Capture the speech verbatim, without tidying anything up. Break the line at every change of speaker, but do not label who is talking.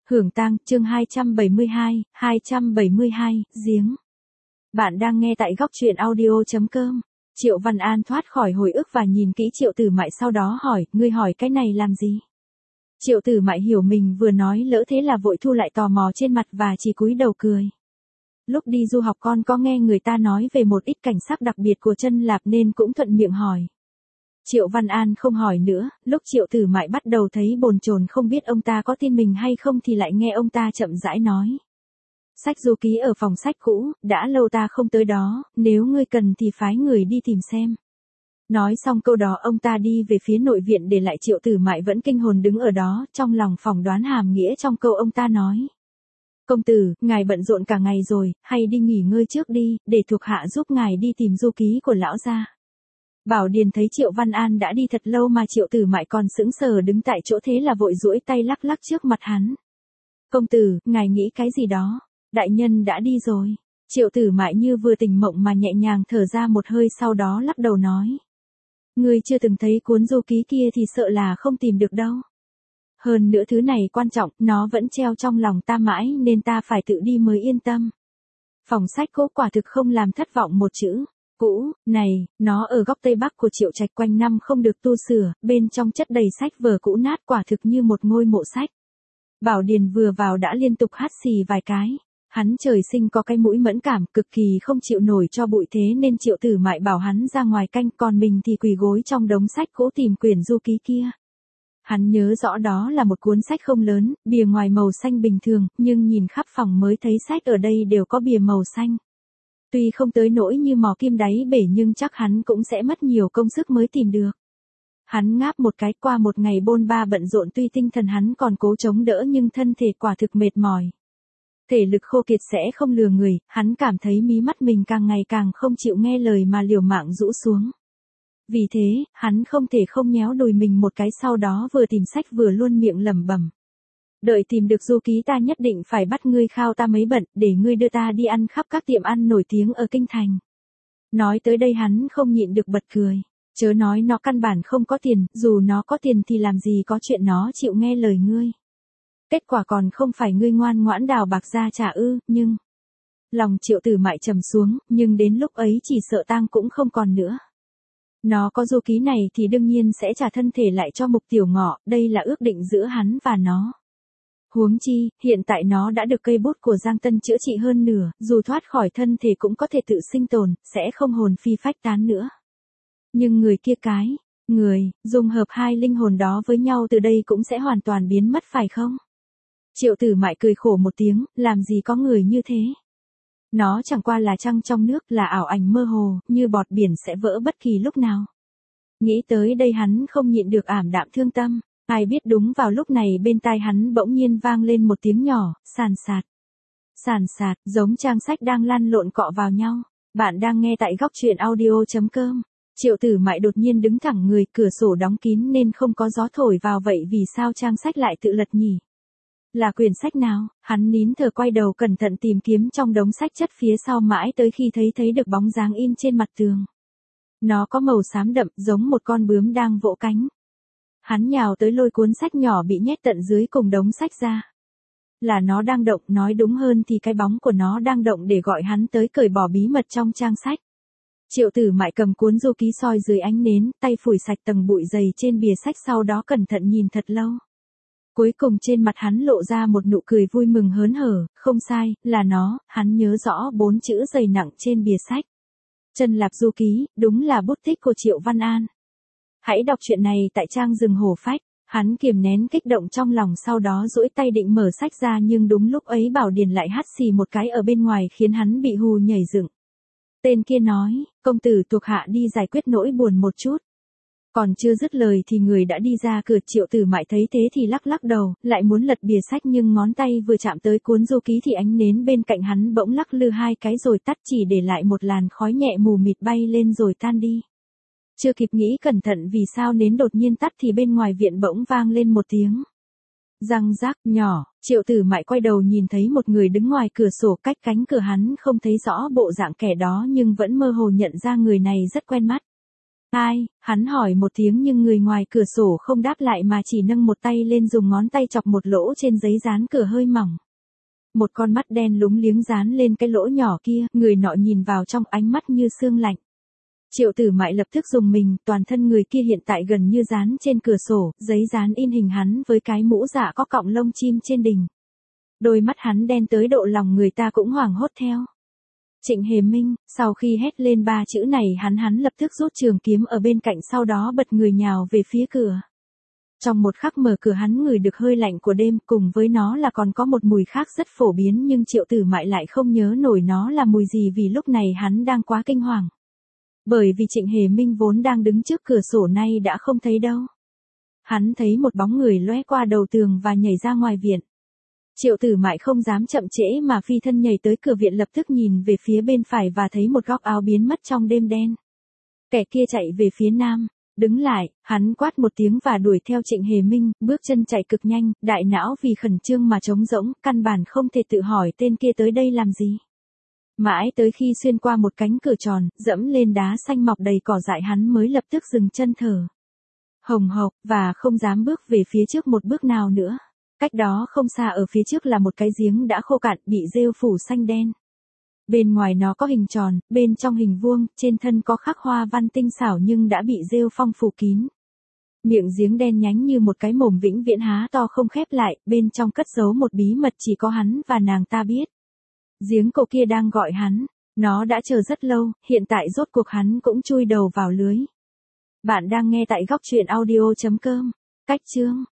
Hưởng tang, chương hai trăm bảy mươi hai, hai trăm bảy mươi hai, giếng. Bạn đang nghe tại góc truyện audio chấm com. Triệu Văn An thoát khỏi hồi ức và nhìn kỹ Triệu Tử Mại, sau đó hỏi, ngươi hỏi cái này làm gì? Triệu Tử Mại hiểu mình vừa nói lỡ, thế là vội thu lại tò mò trên mặt và chỉ cúi đầu cười. Lúc đi du học con có nghe người ta nói về một ít cảnh sắc đặc biệt của Chân Lạp nên cũng thuận miệng hỏi. Triệu Văn An không hỏi nữa, lúc Triệu Tử Mại bắt đầu thấy bồn chồn không biết ông ta có tin mình hay không thì lại nghe ông ta chậm rãi nói. Sách du ký ở phòng sách cũ, đã lâu ta không tới đó, nếu ngươi cần thì phái người đi tìm xem. Nói xong câu đó ông ta đi về phía nội viện để lại Triệu Tử Mại vẫn kinh hồn đứng ở đó, trong lòng phỏng đoán hàm nghĩa trong câu ông ta nói. Công tử, ngài bận rộn cả ngày rồi, hay đi nghỉ ngơi trước đi, để thuộc hạ giúp ngài đi tìm du ký của lão gia. Bảo Điền thấy Triệu Văn An đã đi thật lâu mà Triệu Tử Mại còn sững sờ đứng tại chỗ, thế là vội duỗi tay lắc lắc trước mặt hắn. Công tử, ngài nghĩ cái gì đó? Đại nhân đã đi rồi. Triệu Tử Mại như vừa tỉnh mộng mà nhẹ nhàng thở ra một hơi, sau đó lắc đầu nói. Ngươi chưa từng thấy cuốn du ký kia thì sợ là không tìm được đâu. Hơn nữa thứ này quan trọng, nó vẫn treo trong lòng ta mãi nên ta phải tự đi mới yên tâm. Phòng sách cũ quả thực không làm thất vọng một chữ. Cũ, này, nó ở góc tây bắc của Triệu Trạch, quanh năm không được tu sửa, bên trong chất đầy sách vở cũ nát, quả thực như một ngôi mộ sách. Bảo Điền vừa vào đã liên tục hắt xì vài cái. Hắn trời sinh có cái mũi mẫn cảm, cực kỳ không chịu nổi cho bụi, thế nên Triệu Tử Mại bảo hắn ra ngoài canh, còn mình thì quỳ gối trong đống sách cũ tìm quyển du ký kia. Hắn nhớ rõ đó là một cuốn sách không lớn, bìa ngoài màu xanh bình thường, nhưng nhìn khắp phòng mới thấy sách ở đây đều có bìa màu xanh. Tuy không tới nỗi như mò kim đáy bể nhưng chắc hắn cũng sẽ mất nhiều công sức mới tìm được. Hắn ngáp một cái, qua một ngày bôn ba bận rộn, tuy tinh thần hắn còn cố chống đỡ nhưng thân thể quả thực mệt mỏi. Thể lực khô kiệt sẽ không lừa người, hắn cảm thấy mí mắt mình càng ngày càng không chịu nghe lời mà liều mạng rũ xuống. Vì thế, hắn không thể không nhéo đùi mình một cái, sau đó vừa tìm sách vừa luôn miệng lẩm bẩm. Đợi tìm được du ký ta nhất định phải bắt ngươi khao ta mấy bận, để ngươi đưa ta đi ăn khắp các tiệm ăn nổi tiếng ở kinh thành. Nói tới đây hắn không nhịn được bật cười. Chớ nói nó căn bản không có tiền, dù nó có tiền thì làm gì có chuyện nó chịu nghe lời ngươi. Kết quả còn không phải ngươi ngoan ngoãn đào bạc ra trả ư, nhưng... Lòng Triệu Tử Mại trầm xuống, nhưng đến lúc ấy chỉ sợ tang cũng không còn nữa. Nó có du ký này thì đương nhiên sẽ trả thân thể lại cho Mục Tiểu Ngọ, đây là ước định giữa hắn và nó. Huống chi, hiện tại nó đã được cây bút của Giang Tân chữa trị hơn nửa, dù thoát khỏi thân thể cũng có thể tự sinh tồn, sẽ không hồn phi phách tán nữa. Nhưng người kia cái, người, dung hợp hai linh hồn đó với nhau từ đây cũng sẽ hoàn toàn biến mất phải không? Triệu Tử Mại cười khổ một tiếng, làm gì có người như thế. Nó chẳng qua là trăng trong nước, là ảo ảnh mơ hồ, như bọt biển sẽ vỡ bất kỳ lúc nào. Nghĩ tới đây hắn không nhịn được ảm đạm thương tâm. Ai biết đúng vào lúc này bên tai hắn bỗng nhiên vang lên một tiếng nhỏ, sàn sạt. Sàn sạt, giống trang sách đang lăn lộn cọ vào nhau. Bạn đang nghe tại góc truyện audio chấm com. Triệu Tử Mại đột nhiên đứng thẳng người, cửa sổ đóng kín nên không có gió thổi vào, vậy vì sao trang sách lại tự lật nhỉ? Là quyển sách nào? Hắn nín thở quay đầu cẩn thận tìm kiếm trong đống sách chất phía sau mãi tới khi thấy thấy được bóng dáng in trên mặt tường. Nó có màu xám đậm, giống một con bướm đang vỗ cánh. Hắn nhào tới lôi cuốn sách nhỏ bị nhét tận dưới cùng đống sách ra. Là nó đang động, nói đúng hơn thì cái bóng của nó đang động để gọi hắn tới cởi bỏ bí mật trong trang sách. Triệu Tử Mại cầm cuốn du ký soi dưới ánh nến, tay phủi sạch tầng bụi dày trên bìa sách, sau đó cẩn thận nhìn thật lâu. Cuối cùng trên mặt hắn lộ ra một nụ cười vui mừng hớn hở, không sai, là nó, hắn nhớ rõ bốn chữ dày nặng trên bìa sách. Chân Lạp du ký, đúng là bút tích của Triệu Văn An. Hãy đọc chuyện này tại trang Rừng Hổ Phách. Hắn kiềm nén kích động trong lòng, sau đó duỗi tay định mở sách ra, nhưng đúng lúc ấy Bảo Điền lại hắt xì một cái ở bên ngoài khiến hắn bị hù nhảy dựng. Tên kia nói, công tử thuộc hạ đi giải quyết nỗi buồn một chút. Còn chưa dứt lời thì người đã đi ra cửa. Triệu Tử Mại thấy thế thì lắc lắc đầu, lại muốn lật bìa sách nhưng ngón tay vừa chạm tới cuốn du ký thì ánh nến bên cạnh hắn bỗng lắc lư hai cái rồi tắt, chỉ để lại một làn khói nhẹ mù mịt bay lên rồi tan đi. Chưa kịp nghĩ cẩn thận vì sao nến đột nhiên tắt thì bên ngoài viện bỗng vang lên một tiếng răng rác nhỏ. Triệu Tử Mại quay đầu nhìn thấy một người đứng ngoài cửa sổ, cách cánh cửa hắn không thấy rõ bộ dạng kẻ đó nhưng vẫn mơ hồ nhận ra người này rất quen mắt. Ai, hắn hỏi một tiếng nhưng người ngoài cửa sổ không đáp lại mà chỉ nâng một tay lên dùng ngón tay chọc một lỗ trên giấy dán cửa hơi mỏng. Một con mắt đen lúng liếng dán lên cái lỗ nhỏ kia, người nọ nhìn vào trong ánh mắt như sương lạnh. Triệu Tử Mại lập tức dùng mình, toàn thân người kia hiện tại gần như dán trên cửa sổ, giấy dán in hình hắn với cái mũ dạ có cọng lông chim trên đỉnh. Đôi mắt hắn đen tới độ lòng người ta cũng hoảng hốt theo. Trịnh Hề Minh, sau khi hét lên ba chữ này hắn hắn lập tức rút trường kiếm ở bên cạnh sau đó bật người nhào về phía cửa. Trong một khắc mở cửa hắn ngửi được hơi lạnh của đêm, cùng với nó là còn có một mùi khác rất phổ biến nhưng Triệu Tử Mại lại không nhớ nổi nó là mùi gì vì lúc này hắn đang quá kinh hoàng. Bởi vì Trịnh Hề Minh vốn đang đứng trước cửa sổ nay đã không thấy đâu. Hắn thấy một bóng người lóe qua đầu tường và nhảy ra ngoài viện. Triệu Tử Mại không dám chậm trễ mà phi thân nhảy tới cửa viện lập tức nhìn về phía bên phải và thấy một góc áo biến mất trong đêm đen. Kẻ kia chạy về phía nam, đứng lại, hắn quát một tiếng và đuổi theo Trịnh Hề Minh, bước chân chạy cực nhanh, đại não vì khẩn trương mà trống rỗng, căn bản không thể tự hỏi tên kia tới đây làm gì. Mãi tới khi xuyên qua một cánh cửa tròn, dẫm lên đá xanh mọc đầy cỏ dại hắn mới lập tức dừng chân thở hồng hộc và không dám bước về phía trước một bước nào nữa. Cách đó không xa ở phía trước là một cái giếng đã khô cạn bị rêu phủ xanh đen. Bên ngoài nó có hình tròn, bên trong hình vuông, trên thân có khắc hoa văn tinh xảo nhưng đã bị rêu phong phủ kín. Miệng giếng đen nhánh như một cái mồm vĩnh viễn há to không khép lại, bên trong cất giấu một bí mật chỉ có hắn và nàng ta biết. Giếng cổ kia đang gọi hắn, nó đã chờ rất lâu, hiện tại rốt cuộc hắn cũng chui đầu vào lưới. Bạn đang nghe tại góc truyện audio chấm com. Cách chương